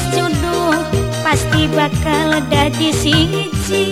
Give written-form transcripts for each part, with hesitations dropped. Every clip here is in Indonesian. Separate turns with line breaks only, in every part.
jodoh pasti bakal dadi siji.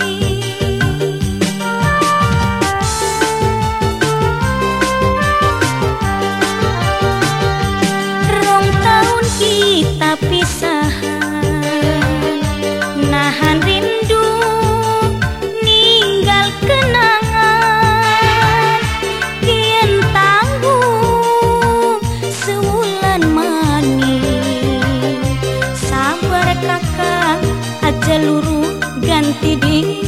Rong tahun kita pisahan, nahan rindu ninggal kenangan, kian tanggung sewulan manis. Sabar kakak aja luru ganti diri.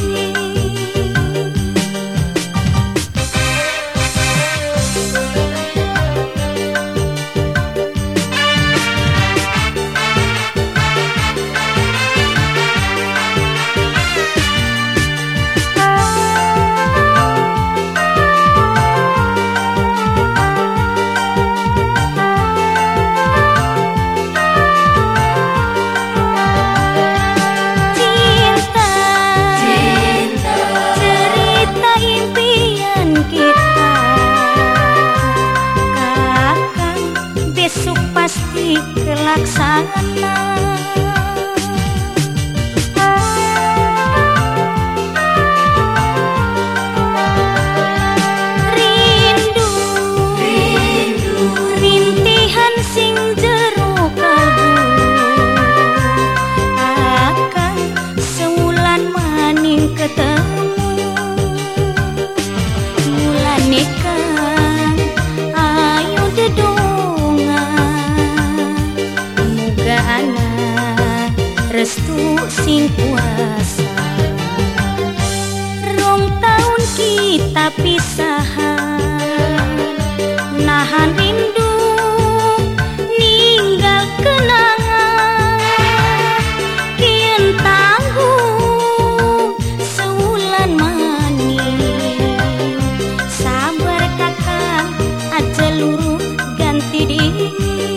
Besok pasti terlaksana. Rindu, rintihan sing jero kalbu, akan sewulan maning ketemu. Mulane kan ayo dedonga, muga anak restu sing kuasa. Rong tahun kita pisahan, nahan rindu ninggal kenangan, kian tanggung sewulan maning. Sabar kakak aja luru ganti diri.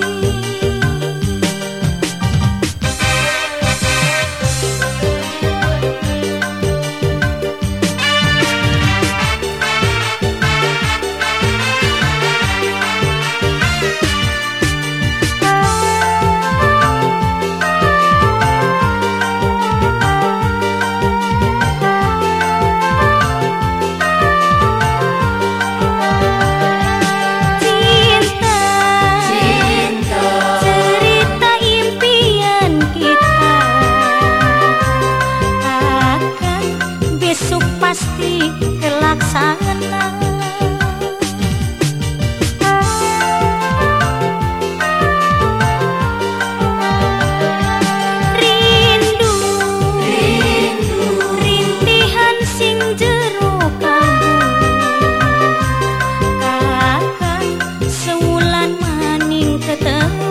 Besok pasti terlaksana. Rindu, rintihan sing jero kalbu, kakak sewulan maning ketemu.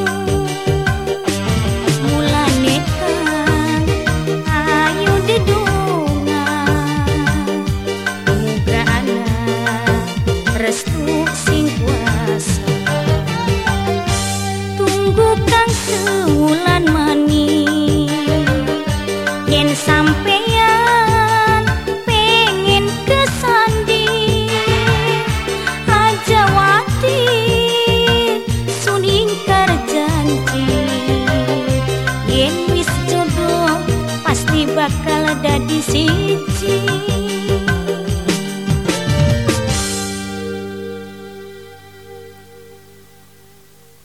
Mulane kan ayo dedonga, restu sing kuasa. Tunggu kang sewulan maning, yen sampeyan pengen kesandi, aja wati sun ingkar janji. Yen wis jodoh pasti bakal dadi siji.